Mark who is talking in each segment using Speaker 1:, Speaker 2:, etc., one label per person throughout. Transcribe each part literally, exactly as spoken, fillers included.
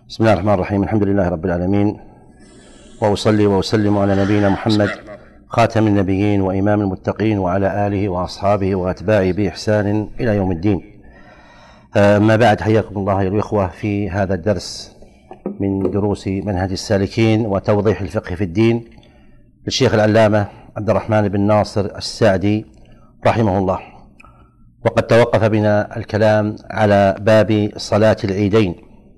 Speaker 1: بسم الله الرحمن الرحيم. الحمد لله رب العالمين، وأصلي وأسلم على نبينا محمد خاتم النبيين وإمام المتقين وعلى آله وأصحابه وأتباعه بإحسان إلى يوم الدين. أما بعد، حياكم الله أيها الإخوة في هذا الدرس من دروس منهج السالكين وتوضيح الفقه في الدين للشيخ العلامة عبد الرحمن بن ناصر السعدي رحمه الله. وقد توقف بنا الكلام على باب صلاة العيدين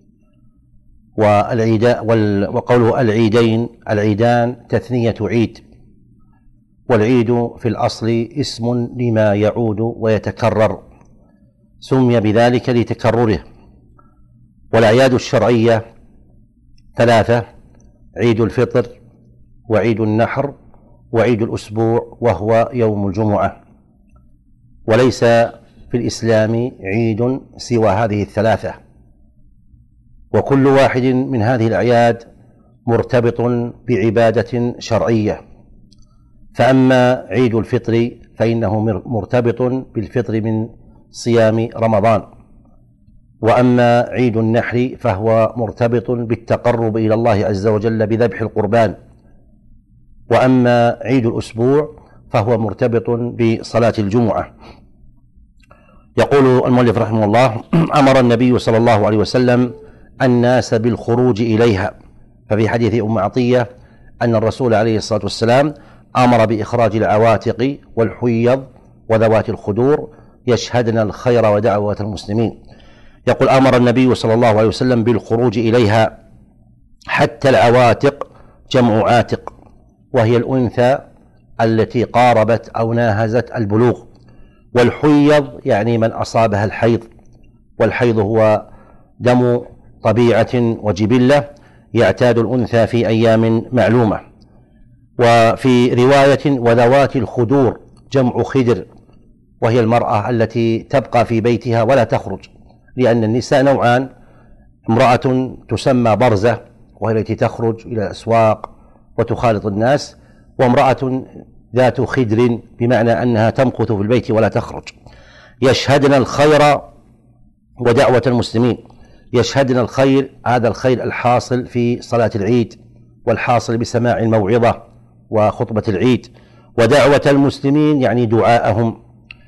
Speaker 1: والعيدا وقوله العيدين، العيدان تثنية عيد، والعيد في الأصل اسم لما يعود ويتكرر، سمي بذلك لتكرره. والأعياد الشرعية ثلاثة: عيد الفطر، وعيد النحر، وعيد الأسبوع وهو يوم الجمعة. وليس في الإسلام عيد سوى هذه الثلاثة، وكل واحد من هذه الأعياد مرتبط بعبادة شرعية. فأما عيد الفطر فإنه مرتبط بالفطر من صيام رمضان، وأما عيد النحر فهو مرتبط بالتقرب إلى الله عز وجل بذبح القربان، وأما عيد الأسبوع فهو مرتبط بصلاة الجمعة. يقول المؤلف رحمه الله: أمر النبي صلى الله عليه وسلم الناس بالخروج إليها. ففي حديث أم عطية أن الرسول عليه الصلاة والسلام أمر بإخراج العواتق والحيض وذوات الخدور يشهدن الخير ودعوة المسلمين. يقول: أمر النبي صلى الله عليه وسلم بالخروج إليها، حتى العواتق جمع عاتق، وهي الأنثى التي قاربت أو ناهزت البلوغ، والحيض يعني من أصابها الحيض، والحيض هو دم طبيعة وجبلة يعتاد الأنثى في أيام معلومة. وفي رواية: وذوات الخدور جمع خدر، وهي المرأة التي تبقى في بيتها ولا تخرج، لأن النساء نوعان: امرأة تسمى برزة وهي التي تخرج إلى الأسواق وتخالط الناس، وامرأة ذات خدر بمعنى أنها تمكث في البيت ولا تخرج. يشهدن الخير ودعوة المسلمين. يشهدن الخير، هذا الخير الحاصل في صلاة العيد والحاصل بسماع الموعظة وخطبة العيد، ودعوة المسلمين يعني دعاءهم.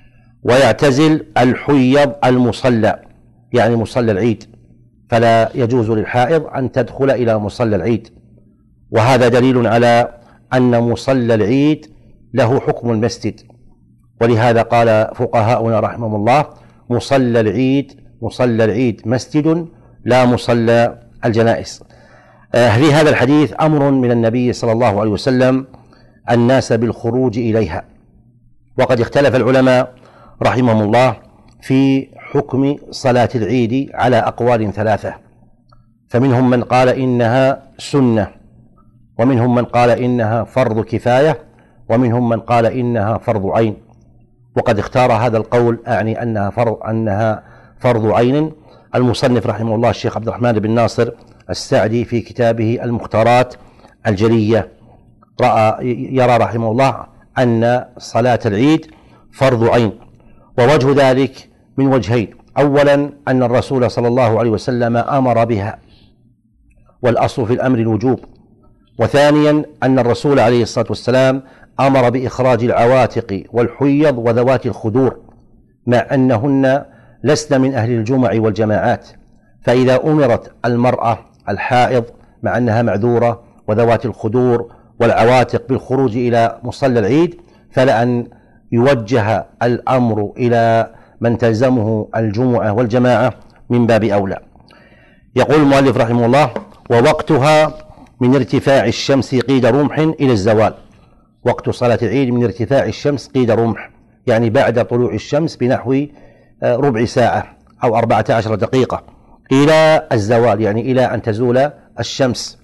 Speaker 1: ويعتزل الحيض المصلى يعني مصلى العيد، فلا يجوز للحائض أن تدخل إلى مصلى العيد، وهذا دليل على أن مصلى العيد له حكم المسجد. ولهذا قال فقهاؤنا رحمهم الله: مصلى العيد مصلى العيد مسجد لا مصلى الجنائز. في هذا الحديث أمر من النبي صلى الله عليه وسلم الناس بالخروج إليها. وقد اختلف العلماء رحمهم الله في حكم صلاة العيد على أقوال ثلاثة، فمنهم من قال إنها سنة، ومنهم من قال إنها فرض كفاية، ومنهم من قال إنها فرض عين. وقد اختار هذا القول، أعني أنها فرض, أنها فرض عين، المصنف رحمه الله الشيخ عبد الرحمن بن ناصر السعدي في كتابه المختارات الجلية. رأى يرى رحمه الله أن صلاة العيد فرض عين، ووجه ذلك من وجهين: أولا أن الرسول صلى الله عليه وسلم أمر بها، والأصل في الأمر الوجوب. وثانيا أن الرسول عليه الصلاة والسلام أمر بإخراج العواتق والحيض وذوات الخدور، مع أنهن لسن من أهل الجمع والجماعات. فإذا أمرت المرأة الحائض مع أنها معذورة وذوات الخدور والعواتق بالخروج إلى مصلى العيد، فلأن يوجه الأمر إلى من تلزمه الجمعة والجماعة من باب أولى. يقول المؤلف رحمه الله: ووقتها من ارتفاع الشمس قيد رمح إلى الزوال. وقت صلاة العيد من ارتفاع الشمس قيد رمح، يعني بعد طلوع الشمس بنحو ربع ساعة أو أربعة عشر دقيقة، إلى الزوال يعني إلى أن تزول الشمس.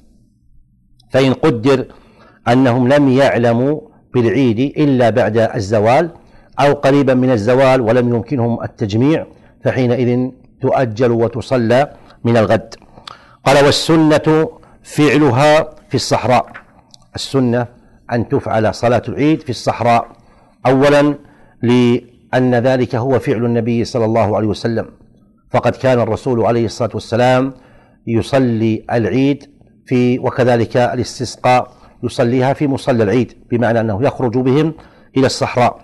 Speaker 1: فإن قدر أنهم لم يعلموا بالعيد إلا بعد الزوال أو قريبا من الزوال ولم يمكنهم التجميع، فحينئذ تؤجل وتصلى من الغد. قال: والسنة فعلها في الصحراء. السنة أن تفعل صلاة العيد في الصحراء، أولا لأن ذلك هو فعل النبي صلى الله عليه وسلم، فقد كان الرسول عليه الصلاة والسلام يصلي العيد في وكذلك الاستسقاء يصليها في مصلى العيد، بمعنى أنه يخرج بهم إلى الصحراء.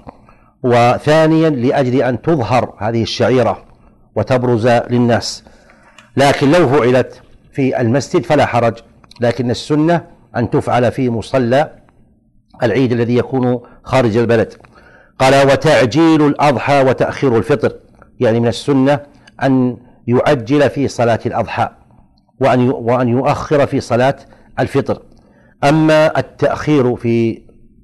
Speaker 1: وثانيا لأجل أن تظهر هذه الشعيرة وتبرز للناس. لكن لو فعلت في المسجد فلا حرج، لكن السنة أن تفعل في مصلى العيد الذي يكون خارج البلد. قال وتعجيل الأضحى وتأخير الفطر، يعني من السنة أن يعجل في صلاة الأضحى وأن وأن يؤخر في صلاة الفطر. أما التأخير في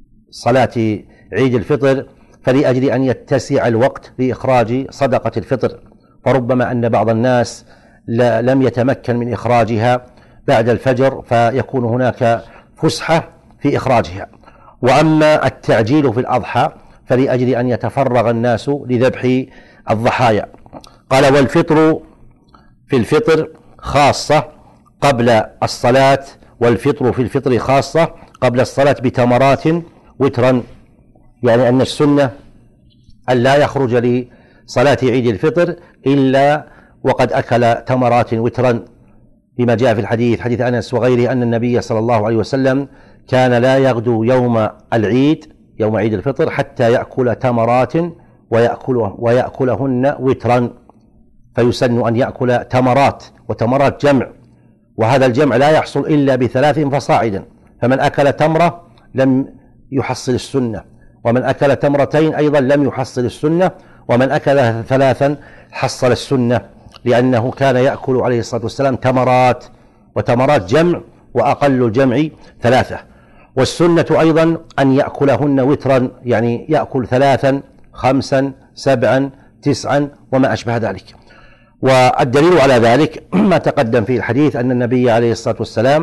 Speaker 1: صلاة عيد الفطر فلأجل أن يتسع الوقت لإخراج صدقة الفطر، فربما أن بعض الناس لم يتمكن من إخراجها بعد الفجر فيكون هناك فسحة في إخراجها. وأما التعجيل في الأضحى فلأجل أن يتفرغ الناس لذبح الضحايا. قال والفطر في الفطر خاصة قبل الصلاة، والفطر في الفطر خاصة قبل الصلاة بتمرات وترا، يعني أن السنة أن لا يخرج لصلاة عيد الفطر إلا وقد أكل تمرات وترا، لما جاء في الحديث حديث أنس وغيره أن النبي صلى الله عليه وسلم كان لا يغدو يوم العيد يوم عيد الفطر حتى يأكل تمرات ويأكله ويأكلهن وترا، فيسن أن يأكل تمرات، وتمرات جمع، وهذا الجمع لا يحصل إلا بثلاث فصاعدا، فمن أكل تمرة لم يحصل السنة، ومن أكل تمرتين أيضا لم يحصل السنة، ومن أكل ثلاثا حصل السنة، لأنه كان يأكل عليه الصلاة والسلام تمرات، وتمرات جمع، وأقل الجمع ثلاثة. والسنة أيضا أن يأكلهن وترا، يعني يأكل ثلاثا خمسا سبعا تسعا وما أشبه ذلك. والدليل على ذلك ما تقدم في الحديث أن النبي عليه الصلاة والسلام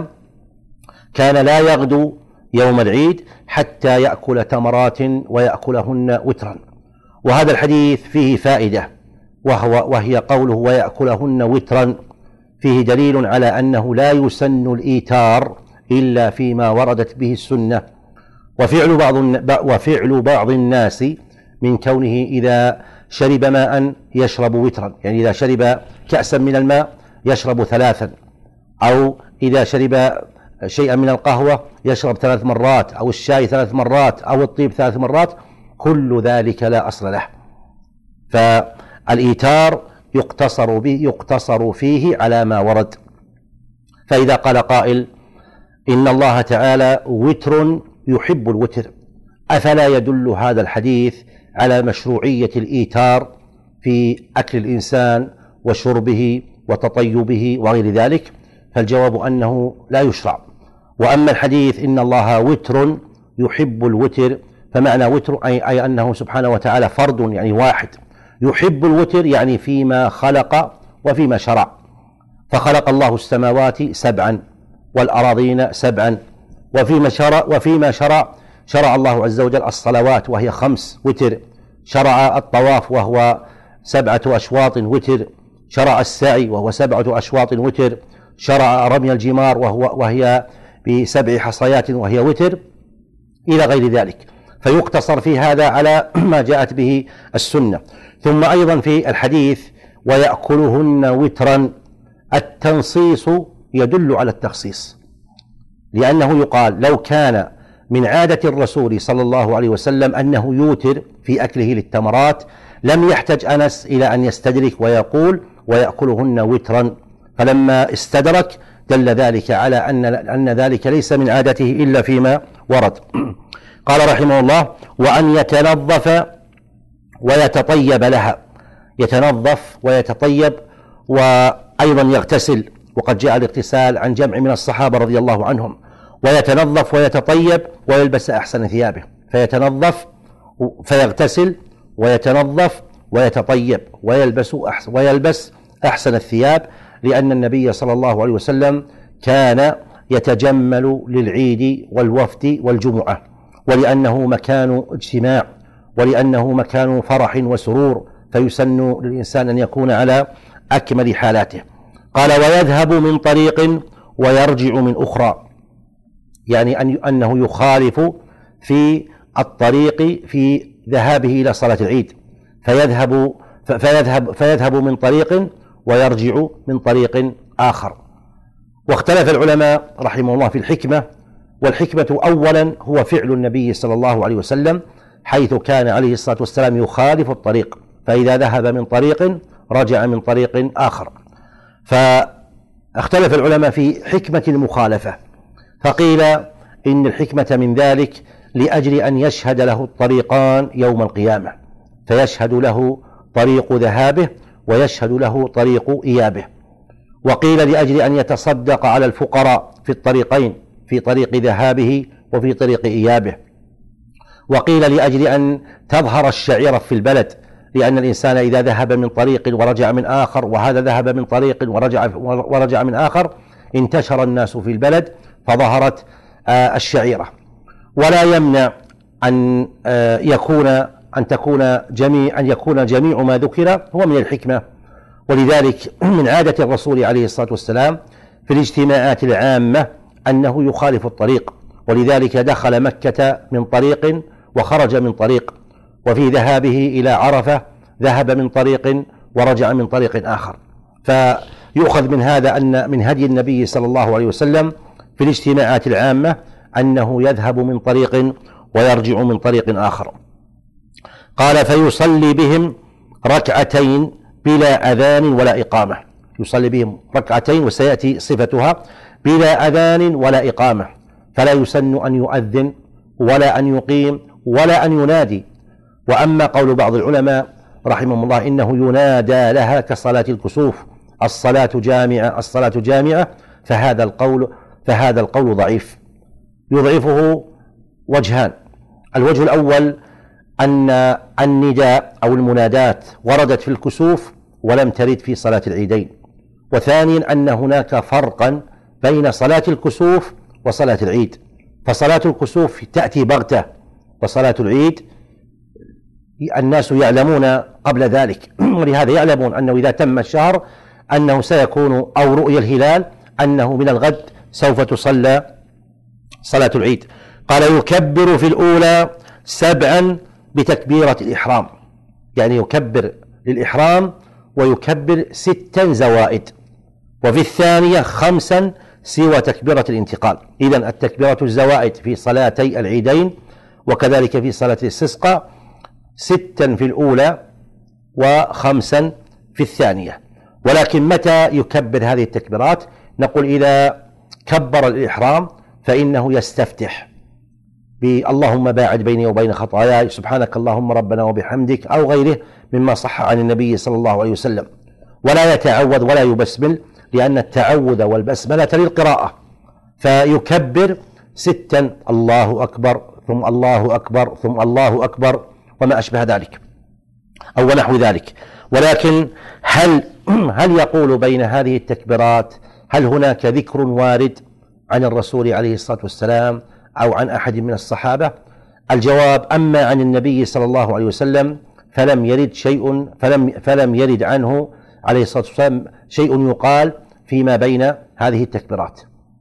Speaker 1: كان لا يغدو يوم العيد حتى يأكل تمرات ويأكلهن وترا. وهذا الحديث فيه فائدة، وهو وهي قوله ويأكلهن وترا، فيه دليل على أنه لا يسن الإيتار إلا فيما وردت به السنة. وفعل بعض وفعل بعض الناس من كونه إذا شرب ماء يشرب وترا، يعني إذا شرب كأسا من الماء يشرب ثلاثا، أو إذا شرب شيئا من القهوة يشرب ثلاث مرات، أو الشاي ثلاث مرات، أو الطيب ثلاث مرات، كل ذلك لا أصل له. فالإيتار يقتصر به يقتصر فيه على ما ورد. فإذا قال قائل إن الله تعالى وتر يحب الوتر، أفلا يدل هذا الحديث على مشروعية الإيتار في أكل الإنسان وشربه وتطيبه وغير ذلك؟ فالجواب أنه لا يشرع. وأما الحديث إن الله وتر يحب الوتر، فمعنى وتر أي, أي أنه سبحانه وتعالى فرد، يعني واحد، يحب الوتر يعني فيما خلق وفيما شرع. فخلق الله السماوات سبعا والأراضين سبعا، وفيما شرع وفيما شرع شرع الله عز وجل الصلوات وهي خمس وتر، شرع الطواف وهو سبعة أشواط وتر، شرع السعي وهو سبعة أشواط وتر، شرع رمي الجمار وهو وهي بسبع حصيات وهي وتر، إلى غير ذلك. فيقتصر في هذا على ما جاءت به السنة. ثم أيضا في الحديث ويأكلهن وترا، التنصيص يدل على التخصيص، لأنه يقال لو كان من عادة الرسول صلى الله عليه وسلم أنه يوتر في أكله للتمرات لم يحتج أنس إلى أن يستدرك ويقول ويأكلهن وترا، فلما استدرك دل ذلك على أن أن ذلك ليس من عادته إلا فيما ورد. قال رحمه الله وأن يتنظف ويتطيب لها، يتنظف ويتطيب وأيضا يغتسل، وقد جاء الاغتسال عن جمع من الصحابة رضي الله عنهم. ويتنظف ويتطيب ويلبس أحسن ثيابه، فيتنظف فيغتسل ويتنظف ويتطيب ويلبس أحسن, ويلبس أحسن الثياب، لأن النبي صلى الله عليه وسلم كان يتجمل للعيد والوفد والجمعة، ولأنه مكان اجتماع، ولأنه مكان فرح وسرور، فيسن للإنسان أن يكون على أكمل حالاته. قال ويذهب من طريق ويرجع من أخرى، يعني أن أنه يخالف في الطريق في ذهابه إلى صلاة العيد، فيذهب فيذهب فيذهب من طريق ويرجع من طريق آخر. واختلف العلماء رحمه الله في الحكمة، والحكمة أولا هو فعل النبي صلى الله عليه وسلم، حيث كان عليه الصلاة والسلام يخالف الطريق، فإذا ذهب من طريق رجع من طريق آخر. فاختلف العلماء في حكمة المخالفة، فقيل إن الحكمة من ذلك لأجل أن يشهد له الطريقان يوم القيامة، فيشهد له طريق ذهابه ويشهد له طريق إيابه. وقيل لأجل أن يتصدق على الفقراء في الطريقين، في طريق ذهابه وفي طريق إيابه. وقيل لأجل أن تظهر الشعيرة في البلد، لأن الإنسان إذا ذهب من طريق ورجع من آخر، وهذا ذهب من طريق ورجع, ورجع من آخر، انتشر الناس في البلد فظهرت الشعيرة. ولا يمنع أن يكون أن تكون جميع أن يكون جميع ما ذكر هو من الحكمة. ولذلك من عادة الرسول عليه الصلاة والسلام في الاجتماعات العامة أنه يخالف الطريق، ولذلك دخل مكة من طريق وخرج من طريق، وفي ذهابه إلى عرفة ذهب من طريق ورجع من طريق آخر. فيؤخذ من هذا أن من هدي النبي صلى الله عليه وسلم في الاجتماعات العامة أنه يذهب من طريق ويرجع من طريق آخر. قال: فيصلي بهم ركعتين بلا أذان ولا إقامة. يصلي بهم ركعتين، وسيأتي صفتها، بلا أذان ولا إقامة، فلا يسن أن يؤذن ولا أن يقيم ولا أن ينادي. وأما قول بعض العلماء رحمهم الله إنه ينادى لها كصلاة الكسوف، الصلاة جامعة الصلاة جامعة، فهذا القول فهذا القول ضعيف. يضعفه وجهان: الوجه الأول أن النداء أو المنادات وردت في الكسوف ولم ترد في صلاة العيدين. وثانيا أن هناك فرقا بين صلاة الكسوف وصلاة العيد، فصلاة الكسوف تأتي بغتة، وصلاة العيد الناس يعلمون قبل ذلك، ولهذا يعلمون أنه إذا تم الشهر أنه سيكون أو رؤية الهلال أنه من الغد سوف تصلى صلاة العيد. قال: يكبر في الأولى سبعا بتكبيرة الإحرام، يعني يكبر للإحرام ويكبر ستا زوائد، وفي الثانية خمسا سوى تكبيرة الانتقال. إذن التكبيرة الزوائد في صلاتي العيدين وكذلك في صلاة الاستسقاء ستا في الأولى وخمسا في الثانية. ولكن متى يكبر هذه التكبيرات؟ نقول إذا كبر الإحرام فإنه يستفتح باللهم باعد بيني وبين خطاياي، سبحانك اللهم ربنا وبحمدك، أو غيره مما صح عن النبي صلى الله عليه وسلم، ولا يتعوذ ولا يبسمل، لأن التعوذ والبسملة للقراءة. فيكبر ستا، الله أكبر ثم الله أكبر ثم الله أكبر وما أشبه ذلك أو نحو ذلك. ولكن هل هل يقول بين هذه التكبيرات هل هناك ذكر وارد عن الرسول عليه الصلاة والسلام أو عن أحد من الصحابة؟ الجواب: أما عن النبي صلى الله عليه وسلم فلم يرد شيء فلم فلم يرد عنه عليه الصلاة والسلام شيء يقال فيما بين هذه التكبيرات،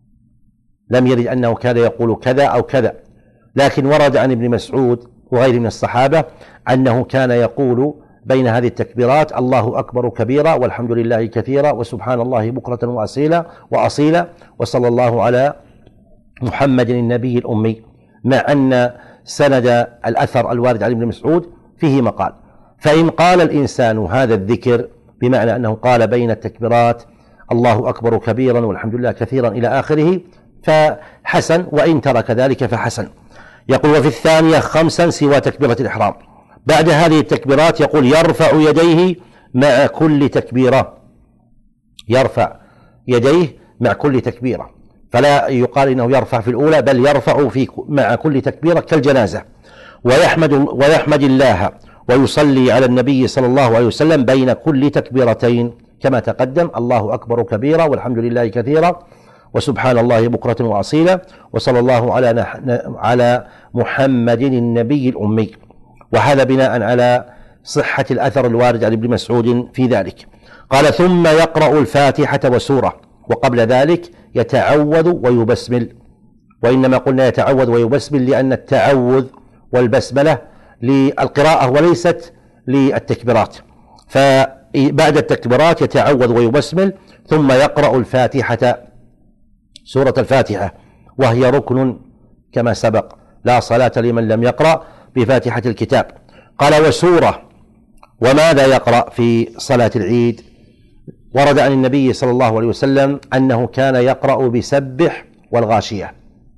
Speaker 1: لم يرد أنه كان يقول كذا أو كذا. لكن ورد عن ابن مسعود وغيره من الصحابة أنه كان يقول بين هذه التكبيرات: الله أكبر كبيرا والحمد لله كثيرا وسبحان الله بكرة وأصيلا وأصيلا وصلى الله على محمد النبي الأمي، مع أن سند الأثر الوارد عن ابن مسعود فيه مقال. فإن قال الإنسان هذا الذكر بمعنى أنه قال بين التكبيرات الله أكبر كبيرا والحمد لله كثيرا إلى آخره فحسن، وإن ترك ذلك فحسن. يقول: وفي الثانية خمسا سوى تكبيرة الإحرام. بعد هذه التكبيرات يقول: يرفع يديه مع كل تكبيرة، يرفع يديه مع كل تكبيرة، فلا يقال إنه يرفع في الأولى، بل يرفع في مع كل تكبيرة كالجنازة. ويحمد ويحمد الله ويصلي على النبي صلى الله عليه وسلم بين كل تكبيرتين كما تقدم: الله أكبر كبيرا والحمد لله كثيرا وسبحان الله بكرة وأصيلا وصلى الله على على محمد النبي الأمي. وهذا بناء على صحة الأثر الوارد عن ابن مسعود في ذلك. قال: ثم يقرأ الفاتحة وسورة، وقبل ذلك يتعوذ ويبسمل. وإنما قلنا يتعوذ ويبسمل لأن التعوذ والبسملة للقراءة وليست للتكبيرات. فبعد التكبيرات يتعوذ ويبسمل ثم يقرأ الفاتحة سورة الفاتحة، وهي ركن كما سبق، لا صلاة لمن لم يقرأ بفاتحة الكتاب. قال وسورة، وماذا يقرأ في صلاة العيد؟ ورد عن النبي صلى الله عليه وسلم أنه كان يقرأ بسبح والغاشية،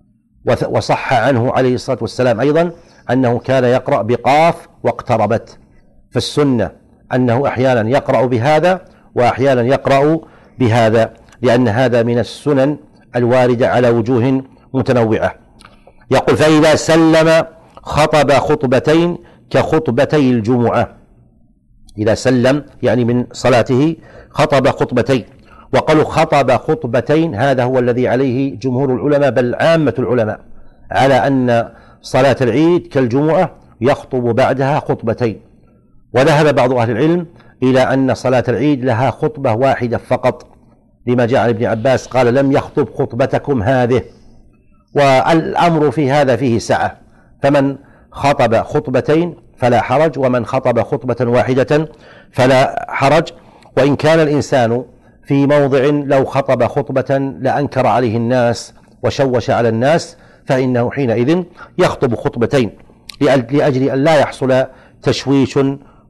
Speaker 1: وصح عنه عليه الصلاة والسلام أيضا أنه كان يقرأ بقاف واقتربت. فالسنة أنه أحيانا يقرأ بهذا وأحيانا يقرأ بهذا، لأن هذا من السنن الواردة على وجوه متنوعة. يقول فإذا سلم خطب خطبتين كخطبتي الجمعة. إذا سلم يعني من صلاته خطب خطبتين، وقالوا خطب خطبتين هذا هو الذي عليه جمهور العلماء بل عامة العلماء، على أن صلاة العيد كالجمعة يخطب بعدها خطبتين. وذهب بعض أهل العلم إلى أن صلاة العيد لها خطبة واحدة فقط، لما جاء عن ابن عباس قال لم يخطب خطبتكم هذه، والأمر في هذا فيه سعة، فمن خطب خطبتين فلا حرج، ومن خطب خطبة واحدة فلا حرج. وإن كان الإنسان في موضع لو خطب خطبة لأنكر عليه الناس وشوش على الناس، فإنه حينئذ يخطب خطبتين لأجل أن لا يحصل تشويش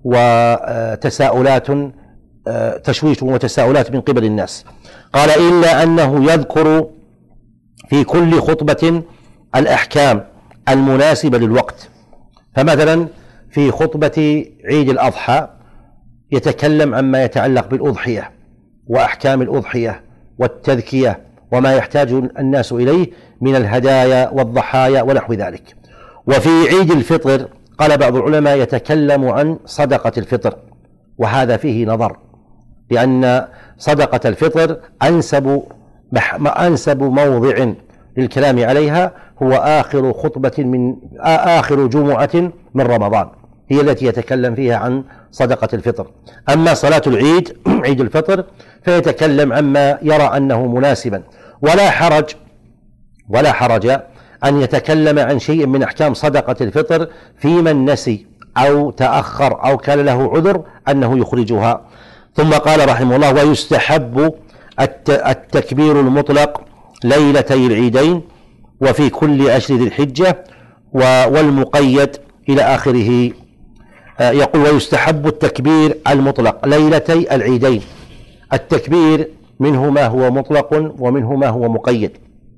Speaker 1: وتساؤلات تشويش وتساؤلات من قبل الناس. قال إلا أنه يذكر في كل خطبة الأحكام المناسبة للوقت. فمثلا في خطبة عيد الأضحى يتكلم عما يتعلق بالأضحية وأحكام الأضحية والتذكية وما يحتاج الناس إليه من الهدايا والضحايا ونحو ذلك. وفي عيد الفطر قال بعض العلماء يتكلم عن صدقة الفطر، وهذا فيه نظر، لأن صدقة الفطر أنسب أنسب موضع للكلام عليها هو آخر خطبة من آخر جمعة من رمضان، هي التي يتكلم فيها عن صدقة الفطر. أما صلاة العيد عيد الفطر فيتكلم عما يرى أنه مناسبا، ولا حرج ولا حرج أن يتكلم عن شيء من أحكام صدقة الفطر في من نسي أو تأخر أو كان له عذر أنه يخرجها. ثم قال رحمه الله ويستحب التكبير المطلق ليلتي العيدين وفي كل عشر ذي الحجة والمقيد إلى آخره. يقول ويستحب التكبير المطلق ليلتي العيدين. التكبير منه ما هو مطلق ومنه ما هو مقيد.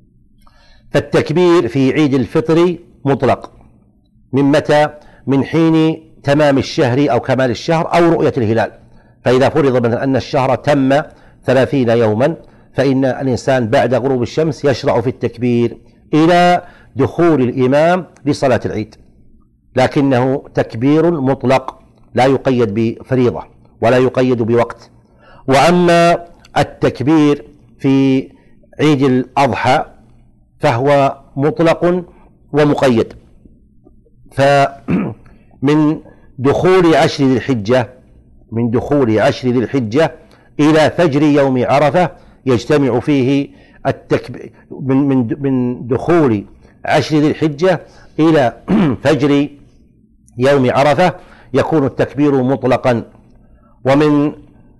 Speaker 1: فالتكبير في عيد الفطر مطلق من متى؟ من حين تمام الشهر أو كمال الشهر أو رؤية الهلال. فإذا فرض مثلا أن الشهر تم ثلاثين يوما فإن الإنسان بعد غروب الشمس يشرع في التكبير إلى دخول الإمام لصلاة العيد، لكنه تكبير مطلق لا يقيد بفريضة ولا يقيد بوقت. وأما التكبير في عيد الأضحى فهو مطلق ومقيد. فمن دخول عشر ذي الحجة من دخول عشر ذي الحجة إلى فجر يوم عرفة يجتمع فيه التكبير. من من من دخول عشر ذي الحجة إلى فجر يوم عرفة يكون التكبير مطلقا، ومن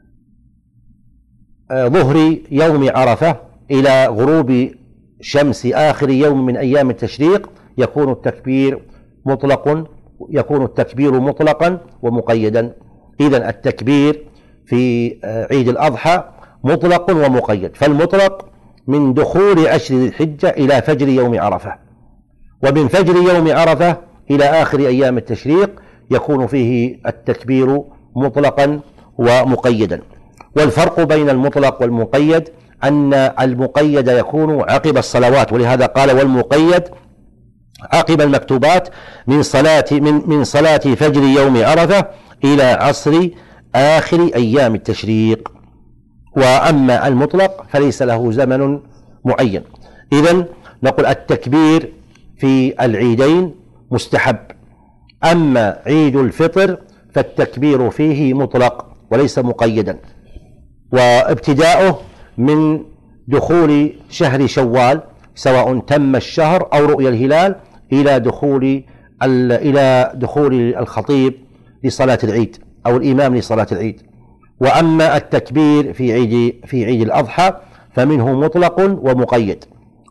Speaker 1: ظهر يوم عرفة إلى غروب شمس آخر يوم من أيام التشريق يكون التكبير مطلق يكون التكبير مطلقا ومقيدا. إذن التكبير في عيد الأضحى مطلق ومقيد. فالمطلق من دخول عشر ذي الحجة إلى فجر يوم عرفة، ومن فجر يوم عرفة إلى آخر أيام التشريق يكون فيه التكبير مطلقا ومقيدا. والفرق بين المطلق والمقيد أن المقيد يكون عقب الصلوات، ولهذا قال والمقيد عقب المكتوبات من صلاة من من صلاة فجر يوم عرفة إلى عصر آخر أيام التشريق. وأما المطلق فليس له زمن معين. إذن نقول التكبير في العيدين مستحب. أما عيد الفطر فالتكبير فيه مطلق وليس مقيدا، وابتداؤه من دخول شهر شوال سواء تم الشهر أو رؤية الهلال إلى دخول إلى دخول الخطيب لصلاة العيد أو الإمام لصلاة العيد. وأما التكبير في عيد في عيد الأضحى فمنه مطلق ومقيد.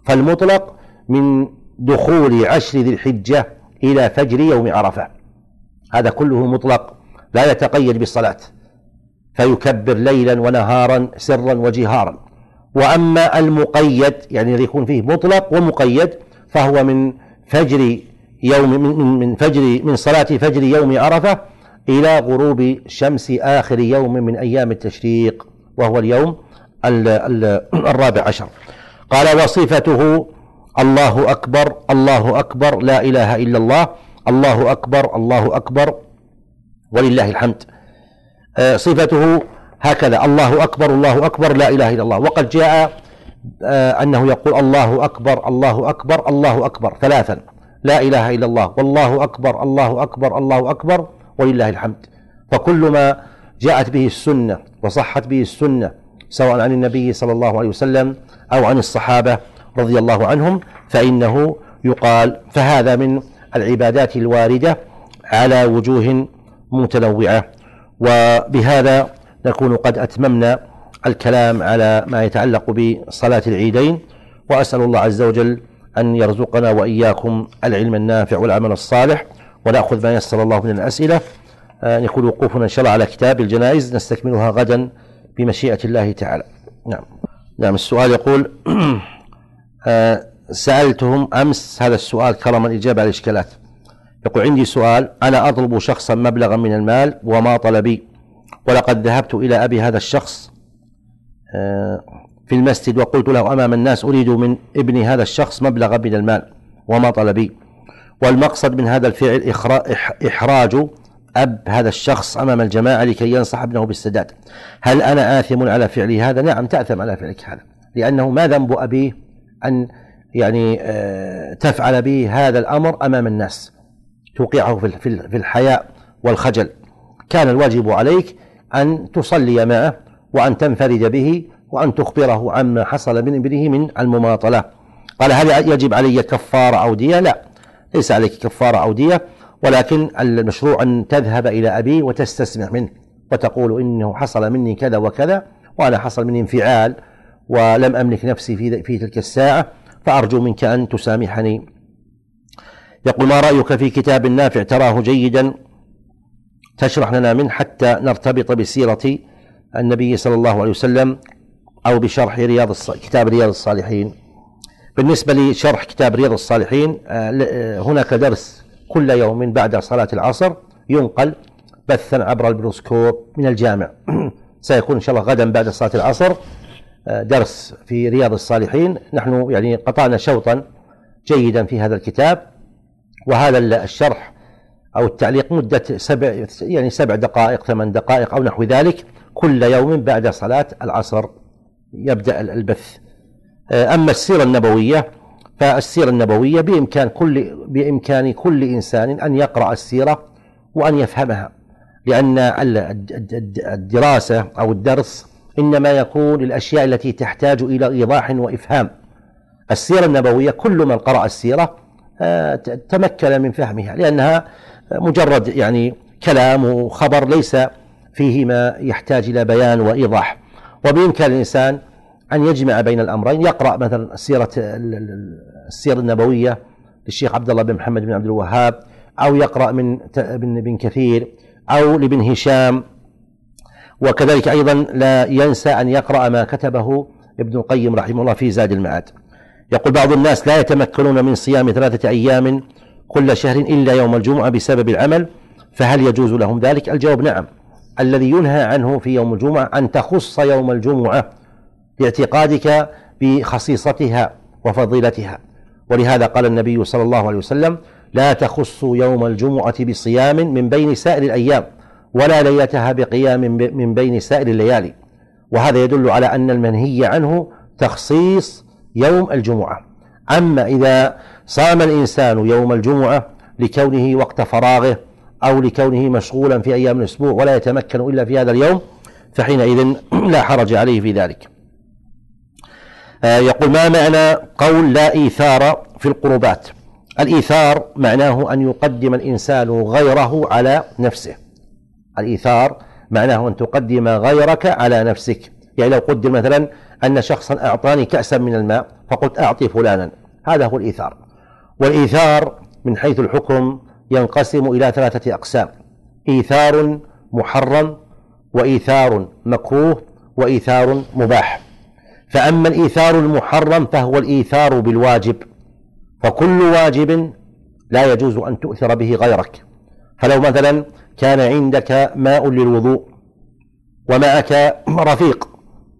Speaker 1: فالمطلق من دخول عشر ذي الحجة إلى فجر يوم عرفة، هذا كله مطلق لا يتقيد بالصلاة، فيكبر ليلا ونهارا سرا وجهارا. وأما المقيد يعني الذي يكون فيه مطلق ومقيد فهو من فجر يوم من من فجر من صلاة فجر يوم عرفة إلى غروب شمس آخر يوم من أيام التشريق وهو اليوم الرابع عشر. قال وصفته الله أكبر الله أكبر لا إله إلا الله، الله أكبر الله أكبر ولله الحمد. صفته هكذا الله أكبر الله أكبر لا إله إلا الله. وقد جاء أنه يقول الله أكبر الله أكبر الله أكبر ثلاثا، لا إله إلا الله والله أكبر الله أكبر الله أكبر ولله الحمد. فكل ما جاءت به السنة وصحت به السنة سواء عن النبي صلى الله عليه وسلم أو عن الصحابة رضي الله عنهم فإنه يقال، فهذا من العبادات الواردة على وجوه متنوعة. وبهذا نكون قد أتممنا الكلام على ما يتعلق بصلاة العيدين، وأسأل الله عز وجل أن يرزقنا وإياكم العلم النافع والعمل الصالح، ونأخذ ما يسر الله من الأسئلة. أن يكون وقوفنا إن شاء الله على كتاب الجنائز نستكملها غدا بمشيئة الله تعالى. نعم نعم السؤال يقول سألتهم أمس هذا السؤال كرما الإجابة على الإشكالات. يقول عندي سؤال، أنا أطلب شخصا مبلغا من المال وما طلبي، ولقد ذهبت إلى أبي هذا الشخص في المسجد وقلت له أمام الناس أريد من ابن هذا الشخص مبلغا من المال وما طلبي، والمقصد من هذا الفعل إحراج أب هذا الشخص أمام الجماعة لكي ينصح ابنه بالسداد. هل أنا آثم على فعلي هذا؟ نعم تأثم على فعلك هذا، لأنه ما ذنب أبيه أن يعني تفعل به هذا الأمر أمام الناس، توقعه في الحياء والخجل. كان الواجب عليك أن تصلي معه وأن تنفرد به وأن تخبره عما حصل من ابنه من المماطلة. قال هل يجب علي كفارة أو دية؟ لا، ليس عليك كفارة أو دية، ولكن المشروع أن تذهب إلى أبيه وتستسمع منه وتقول إنه حصل مني كذا وكذا، وأنا حصل مني انفعال ولم أملك نفسي في, في تلك الساعة، فأرجو منك أن تسامحني. يقول ما رأيك في كتاب نافع تراه جيدا تشرح لنا منه حتى نرتبط بسيرة النبي صلى الله عليه وسلم، أو بشرح رياض الص... كتاب رياض الصالحين؟ بالنسبة لشرح كتاب رياض الصالحين هناك درس كل يوم بعد صلاة العصر ينقل بثا عبر البروسكوب من الجامع. سيكون إن شاء الله غدا بعد صلاة العصر درس في رياض الصالحين. نحن يعني قطعنا شوطا جيدا في هذا الكتاب، وهذا الشرح أو التعليق مدة سبع يعني سبع دقائق ثمان دقائق أو نحو ذلك كل يوم بعد صلاة العصر يبدأ البث. أما السيرة النبوية فالسيرة النبوية بإمكان كل بإمكان كل إنسان أن يقرأ السيرة وأن يفهمها، لأن الدراسة أو الدرس إنما يكون للأشياء التي تحتاج إلى إيضاح وإفهام. السيرة النبوية كل من قرأ السيرة تمكن من فهمها، لأنها مجرد يعني كلام وخبر ليس فيه ما يحتاج إلى بيان وإيضاح. وبإمكان الإنسان أن يجمع بين الأمرين، يقرأ مثلا سيرة السيرة النبوية للشيخ عبد الله بن محمد بن عبد الوهاب، أو يقرأ من ابن كثير أو لابن هشام، وكذلك أيضا لا ينسى أن يقرأ ما كتبه ابن القيم رحمه الله في زاد المعاد. يقول بعض الناس لا يتمكنون من صيام ثلاثة أيام كل شهر إلا يوم الجمعة بسبب العمل، فهل يجوز لهم ذلك؟ الجواب نعم. الذي ينهى عنه في يوم الجمعة أن تخص يوم الجمعة باعتقادك بخصيصتها وفضيلتها، ولهذا قال النبي صلى الله عليه وسلم لا تخصوا يوم الجمعة بصيام من بين سائر الأيام ولا ليلتها بقيام من بين سائر الليالي. وهذا يدل على أن المنهي عنه تخصيص يوم الجمعة. أما إذا صام الإنسان يوم الجمعة لكونه وقت فراغه أو لكونه مشغولا في أيام الأسبوع ولا يتمكن إلا في هذا اليوم فحينئذ لا حرج عليه في ذلك. يقول ما معنى قول لا إيثار في القربات؟ الإيثار معناه أن يقدم الإنسان غيره على نفسه. الإيثار معناه أن تقدم غيرك على نفسك. يعني لو قدم مثلا أن شخصا أعطاني كأسا من الماء فقلت أعطي فلانا، هذا هو الإيثار. والإيثار من حيث الحكم ينقسم إلى ثلاثة أقسام: إيثار محرم، وإيثار مكروه، وإيثار مباح. فأما الإيثار المحرم فهو الإيثار بالواجب، فكل واجب لا يجوز أن تؤثر به غيرك. فلو مثلا كان عندك ماء للوضوء ومعك رفيق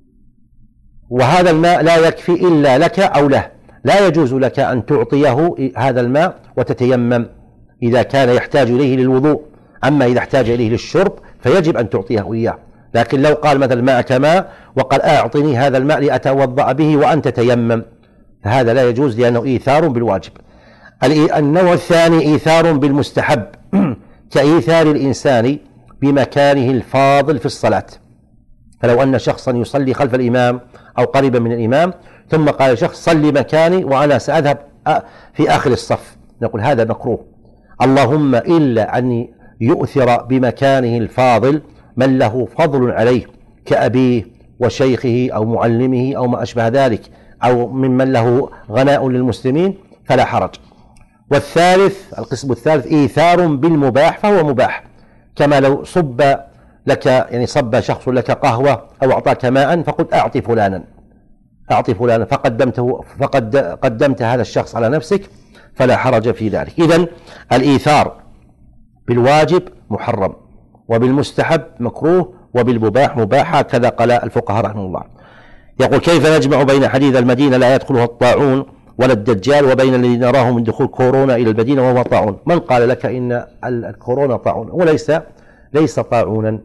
Speaker 1: وهذا الماء لا يكفي إلا لك أو له، لا يجوز لك أن تعطيه هذا الماء وتتيمم إذا كان يحتاج إليه للوضوء. أما إذا احتاج إليه للشرب فيجب أن تعطيه إياه. لكن لو قال مثلا معك ماء وقال أعطني هذا الماء لأتوضأ به وأنت تيمم، فهذا لا يجوز لأنه إيثار بالواجب. النوع الثاني إيثار بالمستحب كإيثار الإنسان بمكانه الفاضل في الصلاة. فلو أن شخصا يصلي خلف الإمام أو قريبا من الإمام ثم قال شخص صلي مكاني وأنا سأذهب في آخر الصف، نقول هذا مكروه، اللهم إلا أن يؤثر بمكانه الفاضل من له فضل عليه كأبيه وشيخه أو معلمه أو ما أشبه ذلك، أو ممن له غناء للمسلمين فلا حرج. والثالث القسم الثالث إيثار بالمباح، فهو مباح، كما لو صب لك يعني صب شخص لك قهوة أو أعطاك ماء فقلت أعطي فلانا أعطي فلانا فقدمته فقد قدمت هذا الشخص على نفسك، فلا حرج في ذلك. إذن الإيثار بالواجب محرم، وبالمستحب مكروه، وبالمباح مباح، هكذا قال الفقهاء رحمه الله. يقول: كيف نجمع بين حديث المدينة لا يدخلها الطاعون ولا الدجال وبين الذي نراه من دخول كورونا إلى المدينة وهو طاعون؟ من قال لك إن الكورونا طاعون؟ وليس ليس طاعونا.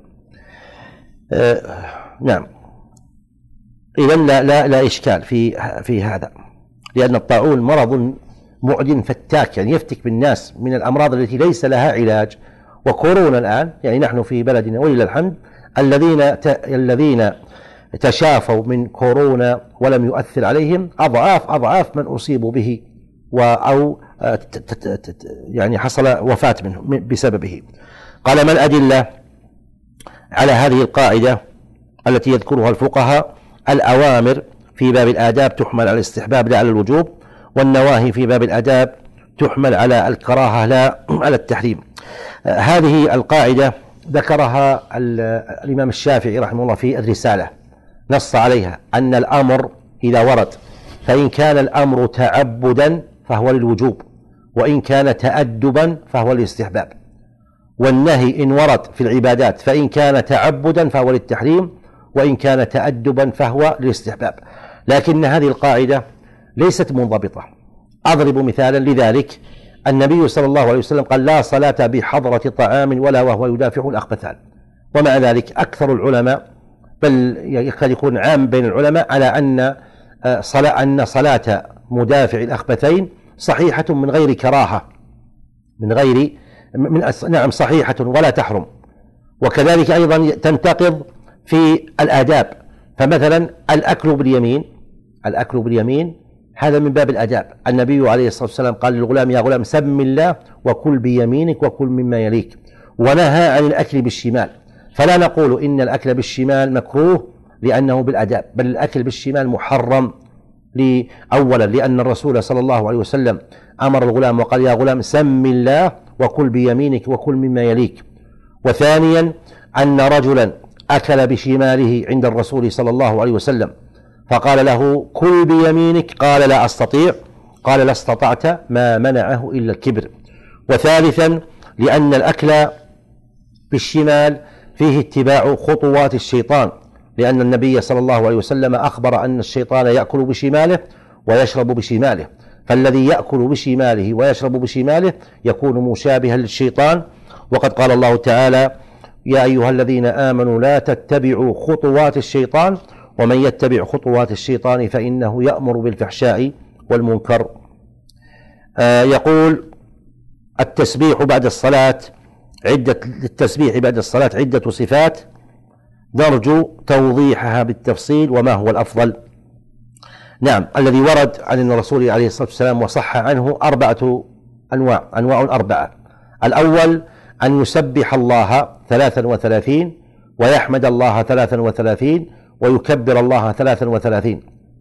Speaker 1: آه نعم. إذن لا, لا, لا إشكال في, في هذا، لأن الطاعون مرض معد فتاك، يعني يفتك بالناس من الأمراض التي ليس لها علاج. وكورونا الآن يعني نحن في بلدنا ولله الحمد الذين الذين تشافوا من كورونا ولم يؤثر عليهم أضعاف أضعاف من أصيبوا به أو يعني حصل وفاة منه بسببه. قال: ما الأدلة على هذه القاعدة التي يذكرها الفقهاء؟ الأوامر في باب الآداب تحمل على الاستحباب لا على الوجوب، والنواهي في باب الآداب تحمل على الكراهة لا على التحريم. هذه القاعدة ذكرها الإمام الشافعي رحمه الله في الرسالة، نص عليها أن الأمر إذا ورد فإن كان الأمر تعبدا فهو للوجوب، وإن كان تأدبا فهو للاستحباب. والنهي إن ورد في العبادات فإن كان تعبدا فهو للتحريم، وإن كان تأدبا فهو للاستحباب. لكن هذه القاعدة ليست منضبطة. أضرب مثالا لذلك: النبي صلى الله عليه وسلم قال: لا صلاة بحضرة طعام ولا وهو يدافع الأخبثان. ومع ذلك أكثر العلماء، بل يكاد يكون عام بين العلماء، على أن صلاة أن صلاة مدافع الأخبثين صحيحة من غير كراهة، من غير من نعم صحيحة ولا تحرم. وكذلك أيضا تنتقض في الآداب. فمثلا الأكل باليمين، الأكل باليمين هذا من باب الآداب. النبي عليه الصلاة والسلام قال للغلام: يا غلام سم الله وكل بيمينك وكل مما يليك، ونهى عن الأكل بالشمال. فلا نقول إن الأكل بالشمال مكروه لأنه بالآداب، بل الأكل بالشمال محرم. أولا لأن الرسول صلى الله عليه وسلم أمر الغلام وقال: يا غلام سم الله وكل بيمينك وكل مما يليك. وثانيا أن رجلا أكل بشماله عند الرسول صلى الله عليه وسلم فقال له: كل بيمينك، قال: لا أستطيع، قال: لا استطعت، ما منعه إلا الكبر. وثالثا لأن الأكل بالشمال فيه اتباع خطوات الشيطان، لأن النبي صلى الله عليه وسلم أخبر أن الشيطان يأكل بشماله ويشرب بشماله، فالذي يأكل بشماله ويشرب بشماله يكون مشابها للشيطان. وقد قال الله تعالى: يا أيها الذين آمنوا لا تتبعوا خطوات الشيطان ومن يتبع خطوات الشيطان فإنه يأمر بالفحشاء والمنكر. آه يقول: التسبيح بعد الصلاة عدة للتسبيح بعد الصلاة عدة صفات نرجو توضيحها بالتفصيل، وما هو الأفضل؟ نعم، الذي ورد عن الرسول عليه الصلاة والسلام وصح عنه أربعة أنواع أنواع أربعة. الأول أن يسبح الله ثلاثا وثلاثين، ويحمد الله ثلاثا وثلاثين، ويكبر الله ثلاثا وثلاثين،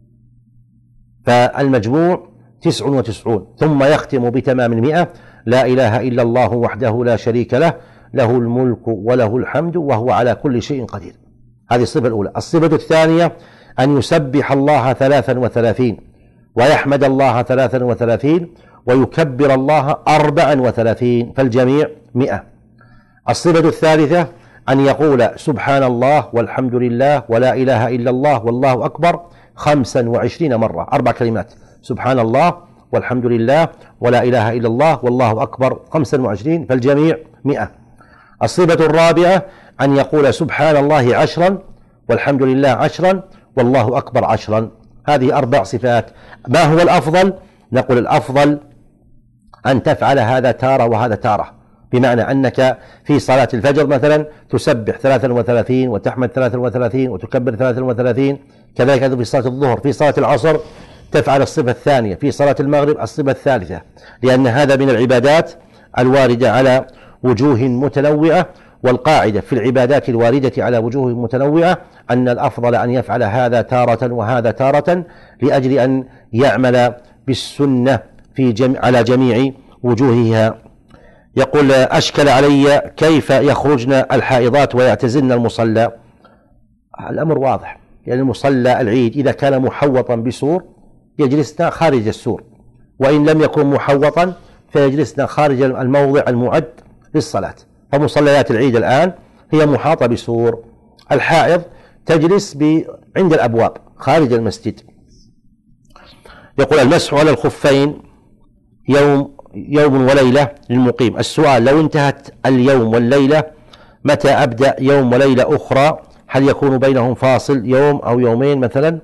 Speaker 1: فالمجموع تسع وتسعون، ثم يختم بتمام المئة: لا إله إلا الله وحده لا شريك له، له الملك وله الحمد وهو على كل شيء قدير. هذه الصفة الأولى. الصفة الثانية أن يسبح الله ثلاثا وثلاثين، ويحمد الله ثلاثا وثلاثين، ويكبر الله أربعا وثلاثين، فالجميع مئة. الصفة الثالثة أن يقول سبحان الله والحمد لله ولا إله إلا الله والله أكبر خمسا وعشرين مرة، أربع كلمات: سبحان الله والحمد لله ولا إله إلا الله والله أكبر خمسا وعشرين، فالجميع مئة. الصفة الرابعة أن يقول سبحان الله عشرا والحمد لله عشرا والله أكبر عشرا. هذه أربع صفات. ما هو الأفضل؟ نقول الأفضل أن تفعل هذا تارة وهذا تارة، بمعنى أنك في صلاة الفجر مثلا تسبح ثلاثا وثلاثين وتحمد ثلاثا وثلاثين وتكبر ثلاثا وثلاثين، كذلك في صلاة الظهر. في صلاة العصر تفعل الصفة الثانية، في صلاة المغرب الصفة الثالثة، لأن هذا من العبادات الواردة على وجوه متنوعة. والقاعدة في العبادات الواردة على وجوه متنوعة أن الأفضل أن يفعل هذا تارة وهذا تارة، لأجل أن يعمل بالسنة في جميع على جميع وجوهها. يقول: أشكل علي كيف يخرجن الحائضات ويعتزلن المصلى. الأمر واضح، يعني المصلى العيد إذا كان محوطا بسور يجلسن خارج السور، وإن لم يكن محوطا فيجلسن خارج الموضع المعد للصلاة. فمصليات العيد الآن هي محاطة بسور. الحائض تجلس عند الأبواب خارج المسجد. يقول: المسح على الخفين يوم يوم وليلة للمقيم. السؤال: لو انتهت اليوم والليلة متى أبدأ يوم وليلة أخرى؟ هل يكون بينهم فاصل يوم أو يومين مثلا؟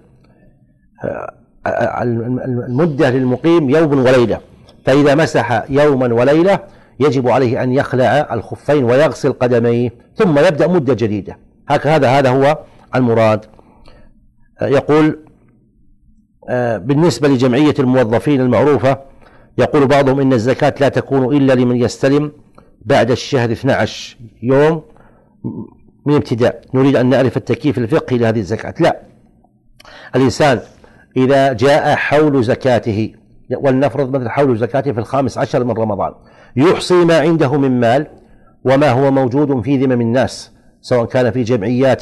Speaker 1: المدة للمقيم يوم وليلة، فإذا مسح يوما وليلة يجب عليه أن يخلع الخفين ويغسل قدميه ثم يبدأ مدة جديدة. هذا هذا هو المراد. يقول: بالنسبة لجمعية الموظفين المعروفة، يقول بعضهم إن الزكاة لا تكون إلا لمن يستلم بعد الشهر اثني عشر يوم من ابتداء. نريد أن نعرف التكييف الفقهي لهذه الزكاة. لا، الإنسان إذا جاء حول زكاته، ولنفرض مثل حول زكاته في الخامس عشر من رمضان، يحصي ما عنده من مال وما هو موجود في ذمم الناس، سواء كان في جمعيات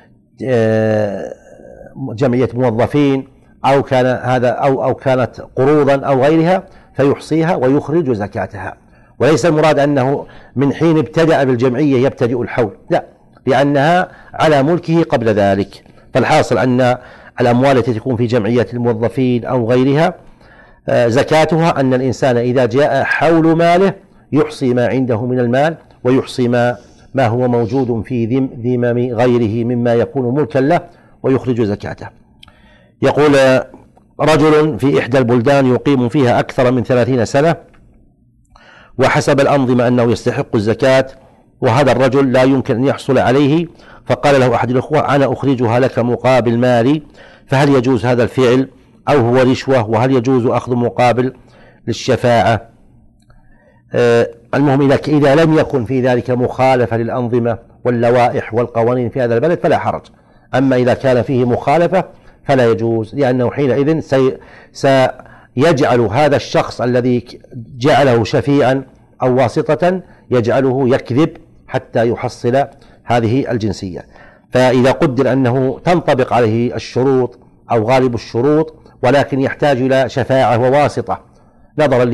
Speaker 1: جمعية موظفين أو كان هذا أو أو كانت قروضا أو غيرها، فيحصيها ويخرج زكاتها. وليس المراد أنه من حين ابتدأ بالجمعية يبتدئ الحول، لا، لأنها على ملكه قبل ذلك. فالحاصل أن الأموال التي تكون في جمعية الموظفين أو غيرها زكاتها أن الإنسان إذا جاء حول ماله يحصي ما عنده من المال ويحصي ما ما هو موجود في ذمم غيره مما يكون ملكا له ويخرج زكاته. يقول: رجل في إحدى البلدان يقيم فيها أكثر من ثلاثين سنة، وحسب الأنظمة أنه يستحق الزكاة، وهذا الرجل لا يمكن أن يحصل عليه، فقال له أحد الأخوة: أنا أخرجها لك مقابل مالي، فهل يجوز هذا الفعل أو هو رشوة؟ وهل يجوز أخذ مقابل للشفاعة؟ آه المهم إذا لم يكن في ذلك مخالفة للأنظمة واللوائح والقوانين في هذا البلد فلا حرج. أما إذا كان فيه مخالفة فلا يجوز، لأنه حينئذ سي سيجعل هذا الشخص الذي جعله شفيعا أو واسطة يجعله يكذب حتى يحصل هذه الجنسية. فإذا قدر أنه تنطبق عليه الشروط أو غالب الشروط ولكن يحتاج إلى شفاعة وواسطة نظرا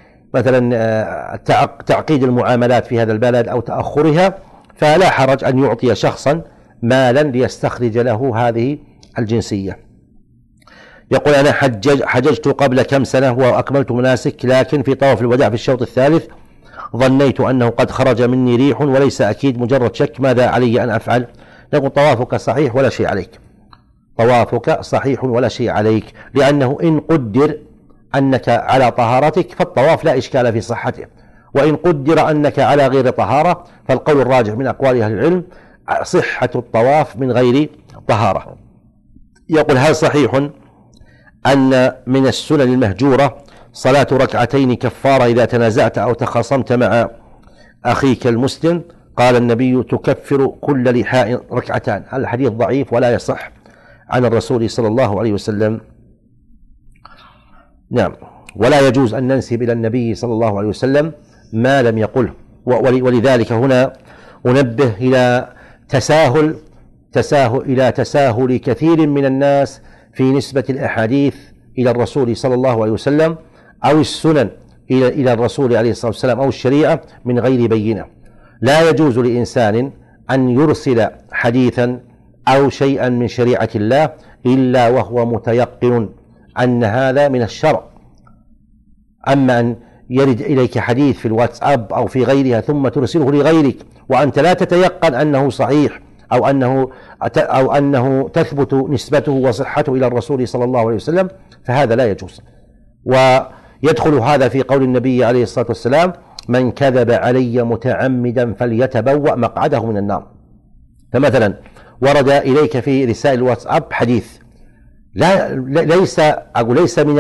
Speaker 1: لمثلا تعقيد المعاملات في هذا البلد أو تأخرها، فلا حرج أن يعطي شخصا مالا ليستخرج له هذه الجنسية. يقول: أنا حجج حججت قبل كم سنة وأكملت مناسك، لكن في طواف الوداع في الشوط الثالث ظنيت أنه قد خرج مني ريح وليس أكيد، مجرد شك، ماذا علي أن أفعل؟ نقول: طوافك صحيح ولا شيء عليك، طوافك صحيح ولا شيء عليك، لأنه إن قدر أنك على طهارتك فالطواف لا إشكال في صحته، وإن قدر أنك على غير طهارة فالقول الراجح من أقوال أهل العلم صحة الطواف من غير طهارة. يقول: هل صحيح أن من السنن المهجورة صلاة ركعتين كفارة إذا تنازعت أو تخاصمت مع أخيك المسلم؟ قال النبي: تكفر كل لحاء ركعتان. الحديث ضعيف ولا يصح، عن الرسول صلى الله عليه وسلم. نعم. ولا يجوز أن ننسب إلى النبي صلى الله عليه وسلم ما لم يقله، ولذلك هنا أنبه إلى تساهل تساهل إلى تساهل كثير من الناس في نسبة الأحاديث إلى الرسول صلى الله عليه وسلم أو السنن إلى إلى الرسول عليه الصلاة والسلام أو الشريعة من غير بينة. لا يجوز لإنسان أن يرسل حديثا أو شيئا من شريعة الله إلا وهو متيقن أن هذا من الشرع. أما أن يرد إليك حديث في الواتساب أو في غيرها ثم ترسله لغيرك وأنت لا تتيقن أنه صحيح أو أنه أو أنه تثبت نسبته وصحته إلى الرسول صلى الله عليه وسلم، فهذا لا يجوز. ويدخل هذا في قول النبي عليه الصلاة والسلام: من كذب علي متعمدا فليتبوأ مقعده من النار. فمثلا ورد إليك في رسائل الواتساب حديث لا ليس أقول ليس من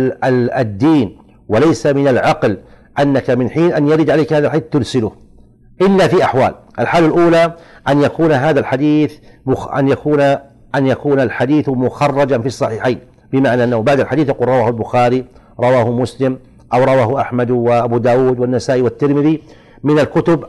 Speaker 1: الدين وليس من العقل أنك من حين أن يرد عليك هذا الحديث ترسله، إلا في أحوال. الحالة الأولى أن يكون هذا الحديث أن يكون أن يكون الحديث مخرجا في الصحيحين، بمعنى أنه بعد الحديث يقول رواه البخاري، رواه مسلم، أو رواه أحمد وأبو داود والنسائي والترمذي من الكتب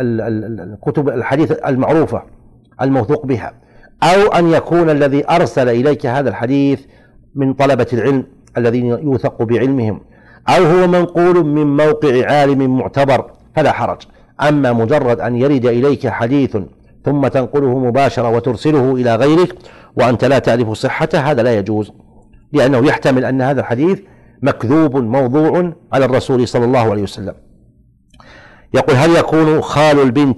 Speaker 1: الكتب الحديث المعروفة الموثوق بها، أو أن يكون الذي أرسل إليك هذا الحديث من طلبة العلم الذين يوثق بعلمهم، أو هو منقول من موقع عالم معتبر فلا حرج. أما مجرد أن يرد إليك حديث ثم تنقله مباشرة وترسله إلى غيرك وأنت لا تعرف صحته، هذا لا يجوز، لأنه يحتمل أن هذا الحديث مكذوب موضوع على الرسول صلى الله عليه وسلم. يقول: هل يكون خال البنت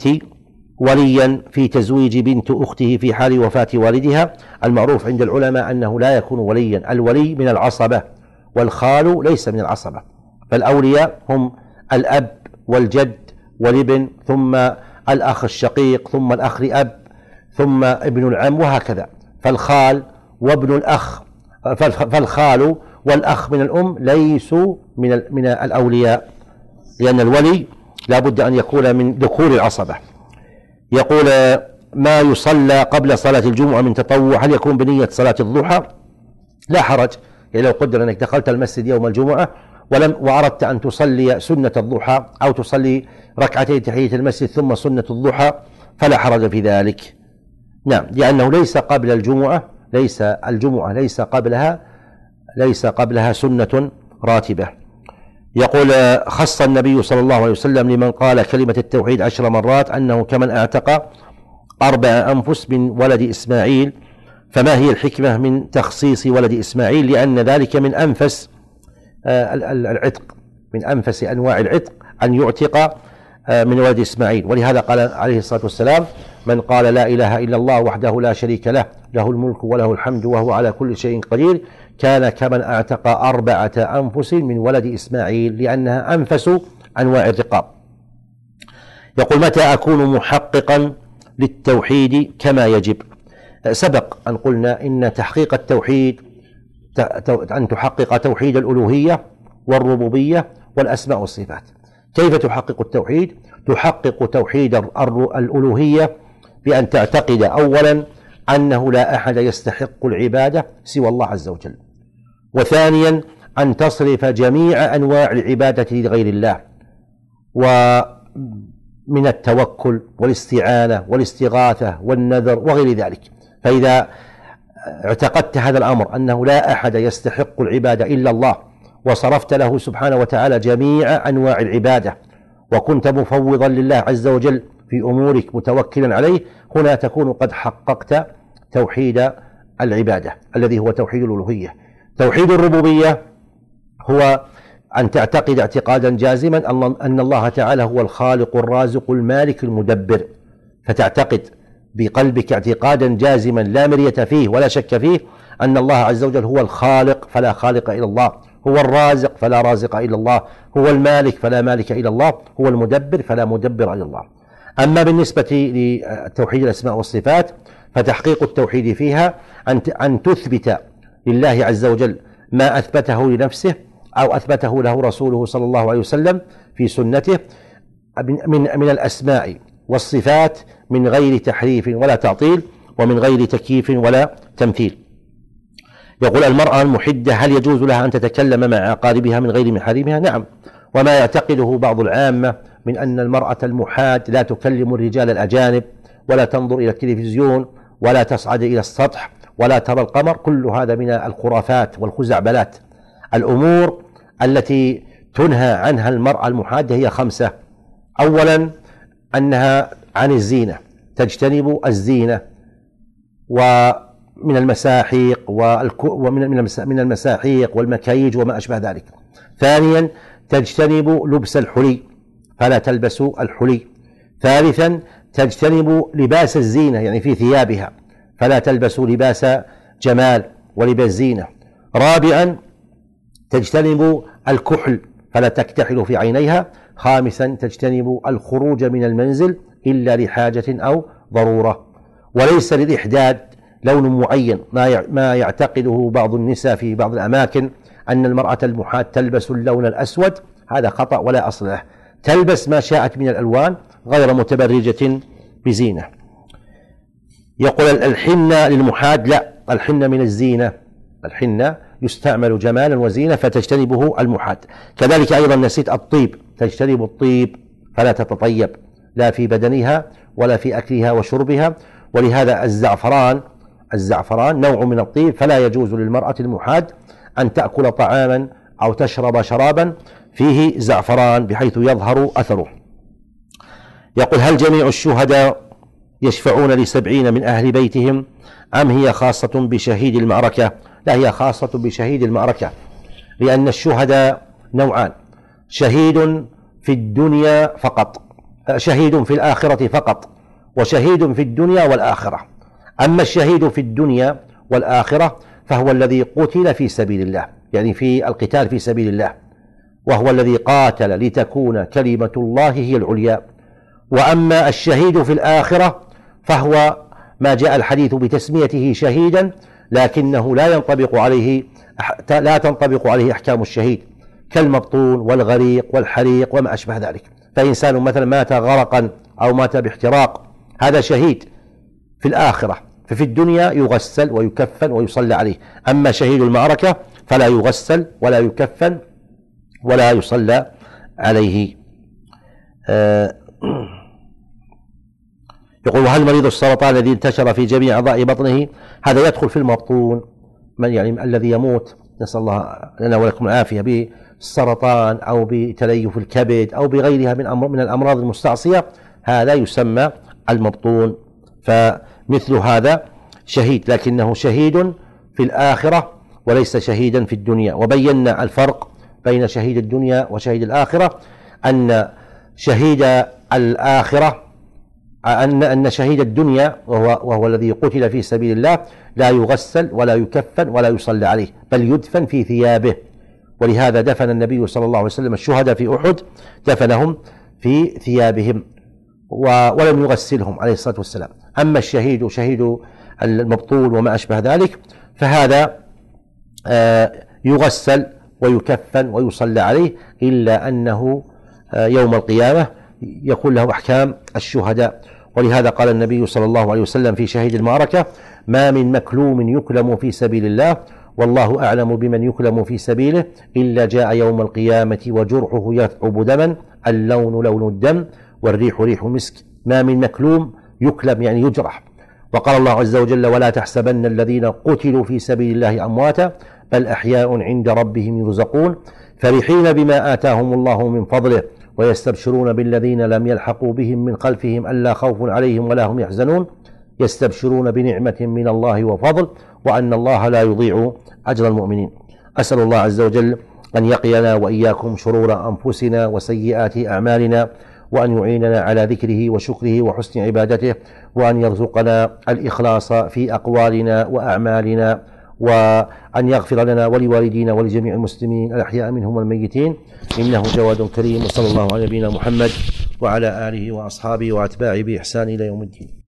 Speaker 1: وليا في تزويج بنت أخته في حال وفاة والدها؟ المعروف عند العلماء أنه لا يكون وليا، الولي من العصبة والخال ليس من العصبة، فالأولياء هم الأب والجد والابن ثم الأخ الشقيق ثم الأخ لأب ثم ابن العم وهكذا. فالخال وابن الأخ فالخال والأخ من الأم ليسوا من من الأولياء، لأن الولي لا بد أن يكون من ذكور العصبة. يقول: ما يصلى قبل صلاة الجمعة من تطوع هل يكون بنية صلاة الضحى؟ لا حرج، يعني لو قدر أنك دخلت المسجد يوم الجمعة ولم وأردت أن تصلي سنة الضحى أو تصلي ركعتين تحية المسجد ثم سنة الضحى فلا حرج في ذلك. نعم، لأنه ليس قبل الجمعة ليس الجمعة ليس قبلها ليس قبلها سنة راتبة. يقول: خص النبي صلى الله عليه وسلم لمن قال كلمة التوحيد عشر مرات أنه كمن اعتق أربع أنفس من ولد إسماعيل، فما هي الحكمة من تخصيص ولد إسماعيل؟ لأن ذلك من أنفس العتق، من أنفس أنواع العتق أن يعتق من ولد إسماعيل، ولهذا قال عليه الصلاة والسلام: من قال لا إله إلا الله وحده لا شريك له له الملك وله الحمد وهو على كل شيء قدير كان كمن اعتق أربعة أنفس من ولد إسماعيل، لأنها أنفس أنواع الرقاب. يقول: متى أكون محققا للتوحيد كما يجب؟ سبق أن قلنا إن تحقيق التوحيد أن تحقق توحيد الألوهية والربوبية والأسماء والصفات. كيف تحقق التوحيد؟ تحقق توحيد الألوهية بأن تعتقد أولا أنه لا أحد يستحق العبادة سوى الله عز وجل، وثانيا أن تصرف جميع أنواع العبادة لغير الله، ومن التوكل والاستعانة والاستغاثة والنذر وغير ذلك. فإذا اعتقدت هذا الأمر أنه لا أحد يستحق العبادة إلا الله وصرفت له سبحانه وتعالى جميع أنواع العبادة وكنت مفوضا لله عز وجل في أمورك متوكلا عليه، هنا تكون قد حققت توحيد العبادة الذي هو توحيد الألوهية. توحيد الربوبية هو أن تعتقد اعتقادا جازما أن الله تعالى هو الخالق الرازق المالك المدبر، فتعتقد بقلبك اعتقادا جازما لا مرية فيه ولا شك فيه أن الله عز وجل هو الخالق فلا خالق إلا الله، هو الرازق فلا رازق إلا الله، هو المالك فلا مالك إلا الله، هو المدبر فلا مدبر إلا الله. أما بالنسبة لتوحيد الأسماء والصفات فتحقيق التوحيد فيها أن تثبت لله عز وجل ما أثبته لنفسه أو أثبته له رسوله صلى الله عليه وسلم في سنته من من الأسماء والصفات من غير تحريف ولا تعطيل ومن غير تكييف ولا تمثيل. يقول المرأة المحدة هل يجوز لها أن تتكلم مع أقاربها من غير محارمها؟ نعم. وما يعتقده بعض العامة من أن المرأة المحاد لا تكلم الرجال الأجانب ولا تنظر إلى التلفزيون ولا تصعد إلى السطح ولا ترى القمر، كل هذا من الخرافات والخزعبلات. الأمور التي تنهى عنها المرأة المحادة هي خمسة. أولا أنها عن الزينة، تجتنب الزينة ومن المساحيق ومن من المساحيق والمكاييج وما أشبه ذلك. ثانيا تجتنب لبس الحلي فلا تلبس الحلي. ثالثا تجتنب لباس الزينة يعني في ثيابها فلا تلبس لباس جمال ولباس زينة. رابعا تجتنب الكحل فلا تكتحل في عينيها. خامسا تجتنب الخروج من المنزل إلا لحاجة أو ضرورة. وليس للإحداد لون معين ما يعتقده بعض النساء في بعض الأماكن أن المرأة المحاد تلبس اللون الأسود، هذا خطأ ولا أصل له، تلبس ما شاءت من الألوان غير متبرجة بزينة. يقول الحنة للمحاد لا، الحنة من الزينة، الحنة يستعمل جمالا وزينة فتجتنبه المحاد. كذلك أيضا نسيت الطيب، تجتنب الطيب فلا تتطيب لا في بدنها ولا في أكلها وشربها. ولهذا الزعفران الزعفران نوع من الطيب، فلا يجوز للمرأة المحاد أن تأكل طعاما أو تشرب شرابا فيه زعفران بحيث يظهر أثره. يقول هل جميع الشهداء يشفعون لسبعين من أهل بيتهم أم هي خاصة بشهيد المعركة؟ لا، هي خاصة بشهيد المعركة، لأن الشهداء نوعان: شهيد في الدنيا فقط، شهيد في الآخرة فقط، وشهيد في الدنيا والآخرة. أما الشهيد في الدنيا والآخرة فهو الذي قتل في سبيل الله، يعني في القتال في سبيل الله، وهو الذي قاتل لتكون كلمة الله هي العليا. وأما الشهيد في الآخرة فهو ما جاء الحديث بتسميته شهيدا لكنه لا ينطبق عليه لا تنطبق عليه أحكام الشهيد كالمبطون والغريق والحريق وما أشبه ذلك. فإنسان مثلا مات غرقا أو مات باحتراق هذا شهيد في الآخرة، ففي الدنيا يغسل ويكفن ويصلى عليه. أما شهيد المعركة فلا يغسل ولا يكفن ولا يصلى عليه. آه يقول هل مريض السرطان الذي انتشر في جميع أعضاء بطنه هذا يدخل في المبطون، من يعني الذي يموت، نسأل الله لنا ولكم العافية، بالسرطان أو بتليف الكبد أو بغيرها من أمر من الأمراض المستعصية، هذا يسمى المبطون. فمثل هذا شهيد لكنه شهيد في الآخرة وليس شهيدا في الدنيا. وبينا الفرق بين شهيد الدنيا وشهيد الآخرة، أن شهيد الآخرة أن أن شهيد الدنيا وهو, وهو الذي قتل في سبيل الله لا يغسل ولا يكفن ولا يصلى عليه بل يدفن في ثيابه. ولهذا دفن النبي صلى الله عليه وسلم الشهداء في أحد دفنهم في ثيابهم ولم يغسلهم عليه الصلاة والسلام. أما الشهيد شهيد المبطول وما أشبه ذلك فهذا يغسل ويكفن ويصلى عليه، إلا أنه يوم القيامة يكون له أحكام الشهداء. ولهذا قال النبي صلى الله عليه وسلم في شهيد المعركة: ما من مكلوم يكلم في سبيل الله والله أعلم بمن يكلم في سبيله إلا جاء يوم القيامة وجرحه يثعب دما، اللون لون الدم والريح ريح مسك. ما من مكلوم يكلم يعني يجرح. وقال الله عز وجل: ولا تحسبن الذين قتلوا في سبيل الله أمواتا بل أحياء عند ربهم يرزقون فرحين بما آتاهم الله من فضله ويستبشرون بالذين لم يلحقوا بهم من خلفهم ألا خوف عليهم ولا هم يحزنون يستبشرون بنعمة من الله وفضل وأن الله لا يضيع أجر المؤمنين. أسأل الله عز وجل أن يقينا وإياكم شرور أنفسنا وسيئات أعمالنا، وأن يعيننا على ذكره وشكره وحسن عبادته، وأن يرزقنا الإخلاص في أقوالنا وأعمالنا، وأن يغفر لنا ولوالدينا ولجميع المسلمين الأحياء منهم والميتين، إنه جواد كريم. وصلى الله على نبينا محمد وعلى آله وأصحابه وأتباعه بإحسان إلى يوم الدين.